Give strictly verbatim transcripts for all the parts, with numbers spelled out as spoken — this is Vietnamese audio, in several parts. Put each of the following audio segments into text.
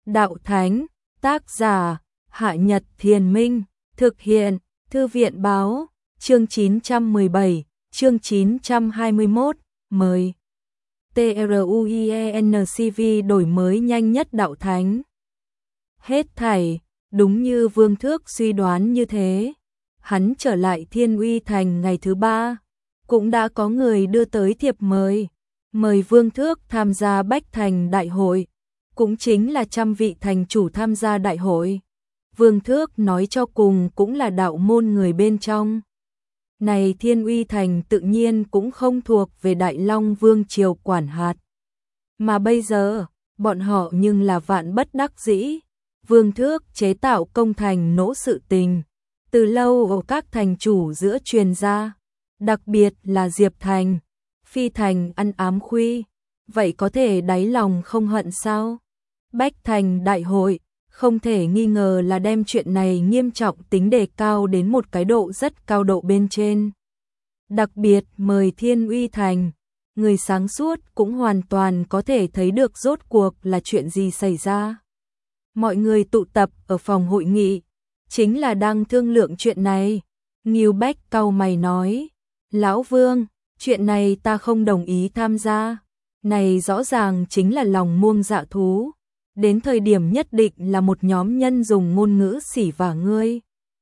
Đạo Thánh, tác giả, Hạ Nhật Thiền Minh, thực hiện, Thư viện Báo, chương chín trăm mười bảy, chương chín trăm hai mươi mốt, mời. TRUIENCV đổi mới nhanh nhất Đạo Thánh. Hết thảy, đúng như Vương Thước suy đoán như thế. Hắn trở lại Thiên Uy Thành ngày thứ ba, cũng đã có người đưa tới thiệp mời, mời Vương Thước tham gia Bách Thành Đại hội, cũng chính là trăm vị thành chủ tham gia đại hội. Vương Thước nói cho cùng cũng là đạo môn người bên trong. Này Thiên Uy Thành tự nhiên cũng không thuộc về Đại Long Vương triều quản hạt. Mà bây giờ, bọn họ nhưng là vạn bất đắc dĩ. Vương Thước chế tạo công thành nỗ sự tình, từ lâu ở các thành chủ giữa truyền ra, đặc biệt là Diệp Thành, Phi Thành ăn ám khuy, vậy có thể đáy lòng không hận sao? Bách Thành Đại hội, không thể nghi ngờ là đem chuyện này nghiêm trọng tính đề cao đến một cái độ rất cao độ bên trên. Đặc biệt mời Thiên Uy Thành, người sáng suốt cũng hoàn toàn có thể thấy được rốt cuộc là chuyện gì xảy ra. Mọi người tụ tập ở phòng hội nghị, chính là đang thương lượng chuyện này. Ngưu Bách cau mày nói, Lão Vương, chuyện này ta không đồng ý tham gia. Này rõ ràng chính là lòng muông dạ thú. Đến thời điểm nhất định là một nhóm nhân dùng ngôn ngữ xỉ vả ngươi.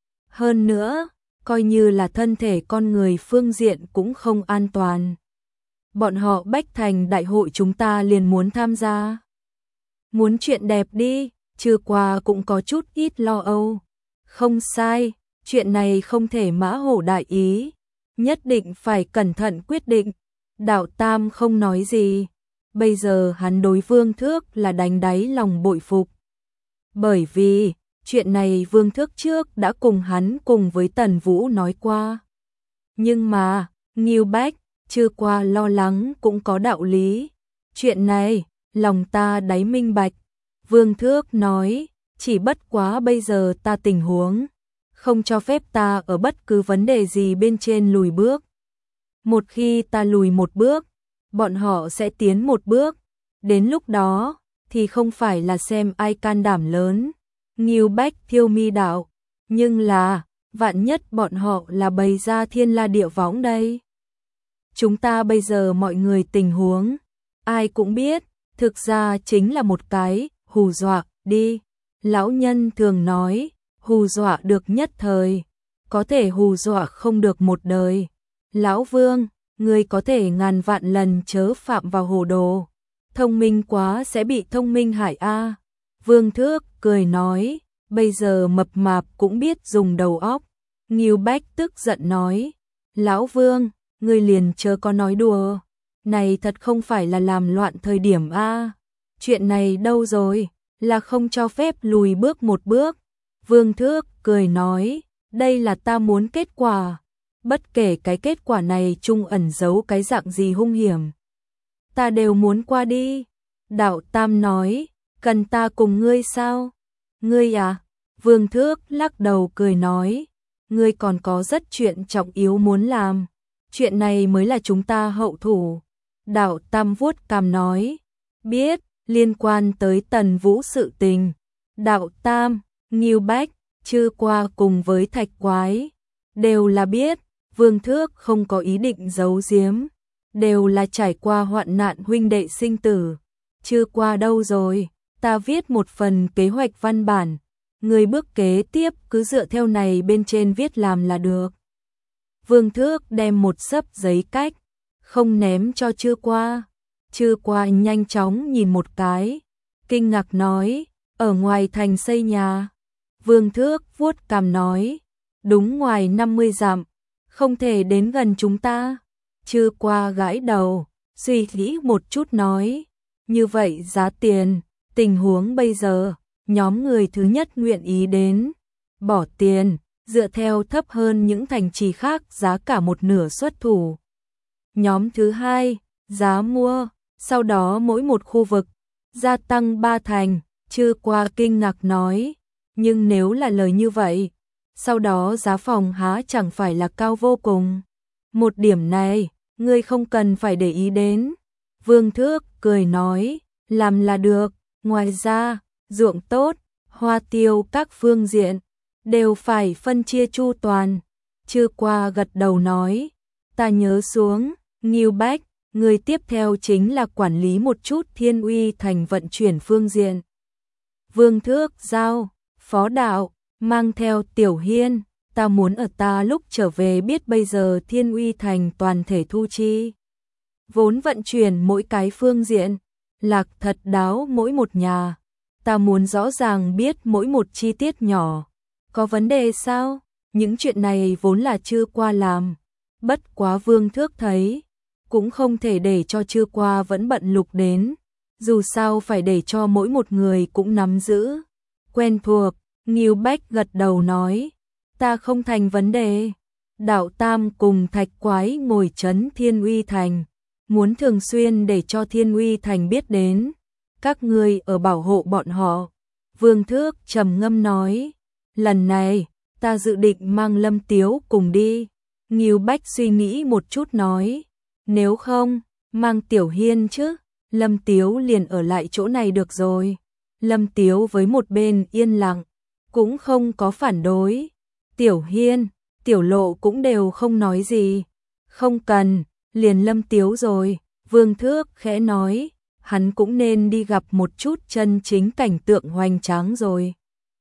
Hơn nữa, coi như là thân thể con người phương diện cũng không an toàn. Bọn họ Bách Thành Đại hội chúng ta liền muốn tham gia. Muốn chuyện đẹp đi, chưa qua cũng có chút ít lo âu. Không sai, chuyện này không thể mã hổ đại ý, nhất định phải cẩn thận quyết định. Đạo Tam không nói gì. Bây giờ hắn đối Vương Thước là đánh đáy lòng bội phục. Bởi vì, chuyện này Vương Thước trước đã cùng hắn cùng với Tần Vũ nói qua. Nhưng mà, Ngưu Bách, chưa qua lo lắng cũng có đạo lý. Chuyện này, lòng ta đáy minh bạch. Vương Thước nói, chỉ bất quá bây giờ ta tình huống, không cho phép ta ở bất cứ vấn đề gì bên trên lùi bước. Một khi ta lùi một bước, bọn họ sẽ tiến một bước, đến lúc đó thì không phải là xem ai can đảm lớn. Ngưu Bách thiêu mi đạo, nhưng là vạn nhất bọn họ là bày ra thiên la địa võng đây. Chúng ta bây giờ mọi người tình huống, ai cũng biết, thực ra chính là một cái hù dọa đi. Lão nhân thường nói, hù dọa được nhất thời, có thể hù dọa không được một đời. Lão Vương, người có thể ngàn vạn lần chớ phạm vào hồ đồ, thông minh quá sẽ bị thông minh hại a. Vương Thước cười nói, bây giờ mập mạp cũng biết dùng đầu óc. Ngưu Bách tức giận nói, Lão Vương, người liền chớ có nói đùa, này thật không phải là làm loạn thời điểm a. Chuyện này đâu rồi, là không cho phép lùi bước một bước. Vương Thước cười nói, đây là ta muốn kết quả. Bất kể cái kết quả này chung ẩn giấu cái dạng gì hung hiểm, ta đều muốn qua đi. Đạo Tam nói, cần ta cùng ngươi sao? Ngươi à? Vương Thước lắc đầu cười nói, ngươi còn có rất chuyện trọng yếu muốn làm. Chuyện này mới là chúng ta hậu thủ. Đạo Tam vuốt cằm nói, biết, liên quan tới Tần Vũ sự tình. Đạo Tam, Ngưu Bách, Chư Qua cùng với Thạch Quái, đều là biết. Vương Thước không có ý định giấu giếm, đều là trải qua hoạn nạn huynh đệ sinh tử. Chưa qua đâu rồi, ta viết một phần kế hoạch văn bản, người bước kế tiếp cứ dựa theo này bên trên viết làm là được. Vương Thước đem một xấp giấy cách, không ném cho Chưa Qua. Chưa Qua nhanh chóng nhìn một cái, kinh ngạc nói, ở ngoài thành xây nhà. Vương Thước vuốt cằm nói, đúng ngoài năm mươi dặm. Không thể đến gần chúng ta. Chưa Qua gãi đầu, suy nghĩ một chút nói, như vậy giá tiền, tình huống bây giờ, nhóm người thứ nhất nguyện ý đến, bỏ tiền, dựa theo thấp hơn những thành trì khác giá cả một nửa xuất thủ. Nhóm thứ hai, giá mua, sau đó mỗi một khu vực, gia tăng ba thành. Chưa Qua kinh ngạc nói, nhưng nếu là lời như vậy, sau đó giá phòng há chẳng phải là cao vô cùng. Một điểm này, ngươi không cần phải để ý đến. Vương Thước cười nói, làm là được. Ngoài ra, ruộng tốt, hoa tiêu các phương diện, đều phải phân chia chu toàn. Chư qua gật đầu nói, ta nhớ xuống, Ngưu Bách, người tiếp theo chính là quản lý một chút Thiên Uy Thành vận chuyển phương diện. Vương Thước giao, phó đạo, mang theo Tiểu Hiên, ta muốn ở ta lúc trở về biết bây giờ Thiên Uy Thành toàn thể thu chi. Vốn vận chuyển mỗi cái phương diện, Lạc Thật Đáo mỗi một nhà, ta muốn rõ ràng biết mỗi một chi tiết nhỏ. Có vấn đề sao? Những chuyện này vốn là Chư qua làm, bất quá Vương Thước thấy, cũng không thể để cho Chư qua vẫn bận lục đến, dù sao phải để cho mỗi một người cũng nắm giữ, quen thuộc. Ngưu Bách gật đầu nói, ta không thành vấn đề. Đạo Tam cùng Thạch Quái ngồi trấn Thiên Uy Thành, muốn thường xuyên để cho Thiên Uy Thành biết đến, các ngươi ở bảo hộ bọn họ. Vương Thước trầm ngâm nói, lần này, ta dự định mang Lâm Tiếu cùng đi. Ngưu Bách suy nghĩ một chút nói, nếu không, mang Tiểu Hiên chứ, Lâm Tiếu liền ở lại chỗ này được rồi. Lâm Tiếu với một bên yên lặng, cũng không có phản đối. Tiểu Hiên, Tiểu Lộ cũng đều không nói gì. Không cần, liền Lâm Tiếu rồi. Vương Thước khẽ nói, hắn cũng nên đi gặp một chút chân chính cảnh tượng hoành tráng rồi.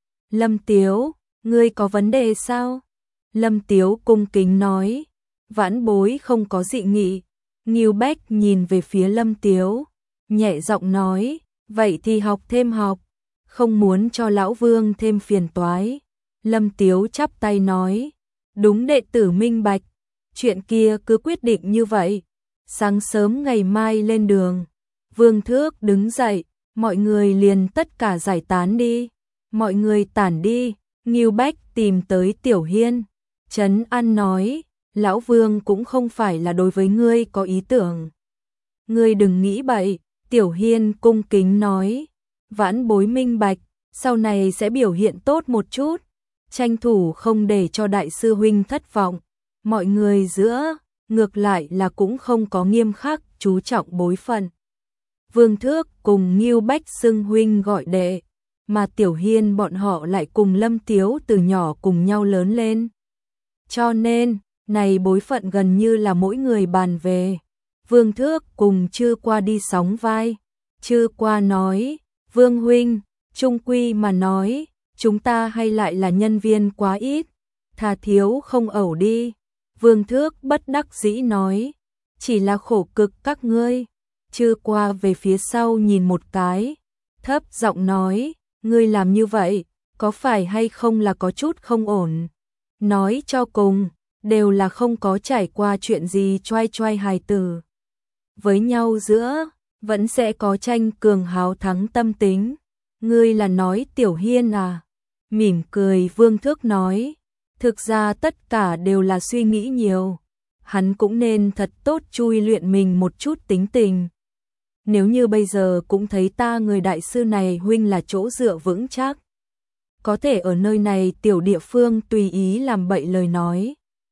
Lâm Tiếu, ngươi có vấn đề sao? Lâm Tiếu cung kính nói, vãn bối không có dị nghị. Ngưu Bách nhìn về phía Lâm Tiếu, nhẹ giọng nói, vậy thì học thêm học, không muốn cho lão Vương thêm phiền toái. Lâm Tiếu chắp tay nói, đúng đệ tử minh bạch, chuyện kia cứ quyết định như vậy. Sáng sớm ngày mai lên đường. Vương Thước đứng dậy, mọi người liền tất cả giải tán đi. Mọi người tản đi, Ngưu Bách tìm tới Tiểu Hiên. Trấn An nói, lão Vương cũng không phải là đối với ngươi có ý tưởng. Ngươi đừng nghĩ bậy. Tiểu Hiên cung kính nói, vãn bối minh bạch, sau này sẽ biểu hiện tốt một chút, tranh thủ không để cho đại sư huynh thất vọng. Mọi người giữa, ngược lại là cũng không có nghiêm khắc, chú trọng bối phận. Vương Thước cùng Ngưu Bách xưng huynh gọi đệ, mà Tiểu Hiên bọn họ lại cùng Lâm Tiếu từ nhỏ cùng nhau lớn lên. Cho nên, này bối phận gần như là mỗi người bàn về. Vương Thước cùng Chư qua đi sóng vai. Chư qua nói, Vương huynh, trung quy mà nói, chúng ta hay lại là nhân viên quá ít, thà thiếu không ẩu đi. Vương Thước bất đắc dĩ nói, chỉ là khổ cực các ngươi. Chư qua về phía sau nhìn một cái, thấp giọng nói, ngươi làm như vậy, có phải hay không là có chút không ổn. Nói cho cùng, đều là không có trải qua chuyện gì choai choai hài tử. Với nhau giữa, vẫn sẽ có tranh cường háo thắng tâm tính. Ngươi là nói Tiểu Hiên à? Mỉm cười Vương Thước nói, thực ra tất cả đều là suy nghĩ nhiều. Hắn cũng nên thật tốt chui luyện mình một chút tính tình. Nếu như bây giờ cũng thấy ta người đại sư này huynh là chỗ dựa vững chắc, có thể ở nơi này tiểu địa phương tùy ý làm bậy lời nói,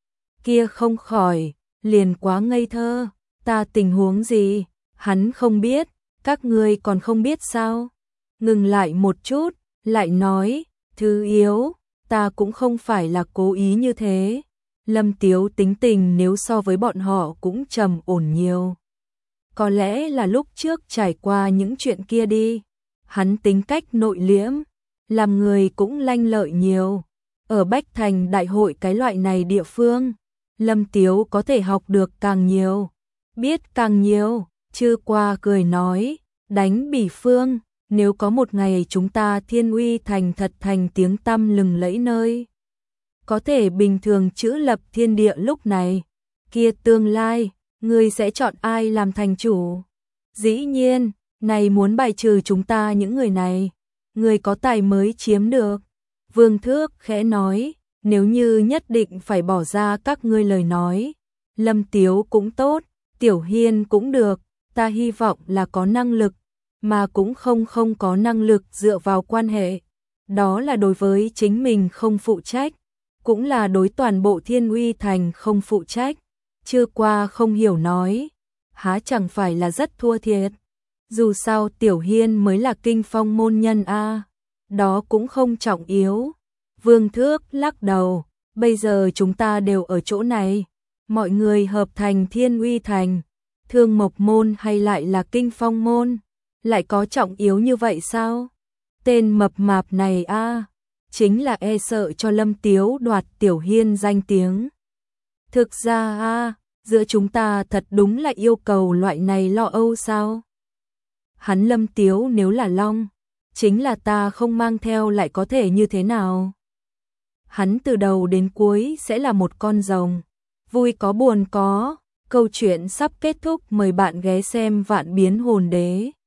kia không khỏi, liền quá ngây thơ. Ta tình huống gì, hắn không biết, các ngươi còn không biết sao? Ngừng lại một chút, lại nói, thứ yếu, ta cũng không phải là cố ý như thế. Lâm Tiếu tính tình nếu so với bọn họ cũng trầm ổn nhiều. Có lẽ là lúc trước trải qua những chuyện kia đi. Hắn tính cách nội liễm, làm người cũng lanh lợi nhiều. Ở Bách Thành đại hội cái loại này địa phương, Lâm Tiếu có thể học được càng nhiều, biết càng nhiều. Chư qua cười nói, đánh bỉ phương, nếu có một ngày chúng ta Thiên Uy Thành thật thành tiếng tăm lừng lẫy nơi, có thể bình thường chữ lập thiên địa lúc này, kia tương lai, ngươi sẽ chọn ai làm thành chủ? Dĩ nhiên, này muốn bài trừ chúng ta những người này, người có tài mới chiếm được. Vương Thước khẽ nói, nếu như nhất định phải bỏ ra các ngươi lời nói, Lâm Tiếu cũng tốt, Tiểu Hiên cũng được, ta hy vọng là có năng lực, mà cũng không không có năng lực dựa vào quan hệ. Đó là đối với chính mình không phụ trách, cũng là đối toàn bộ Thiên Uy Thành không phụ trách. Chưa qua không hiểu nói, há chẳng phải là rất thua thiệt. Dù sao Tiểu Hiên mới là kinh phong môn nhân a. đó cũng không trọng yếu. Vương Thước lắc đầu, bây giờ chúng ta đều ở chỗ này, mọi người hợp thành Thiên Uy Thành, Thương Mộc Môn hay lại là Kinh Phong Môn, lại có trọng yếu như vậy sao? Tên mập mạp này a, chính là e sợ cho Lâm Tiếu đoạt Tiểu Hiên danh tiếng. Thực ra a, giữa chúng ta thật đúng là yêu cầu loại này lo âu sao? Hắn Lâm Tiếu nếu là long, chính là ta không mang theo lại có thể như thế nào? Hắn từ đầu đến cuối sẽ là một con rồng, vui có buồn có. Câu chuyện sắp kết thúc, mời bạn ghé xem Vạn Biến Hồn Đế.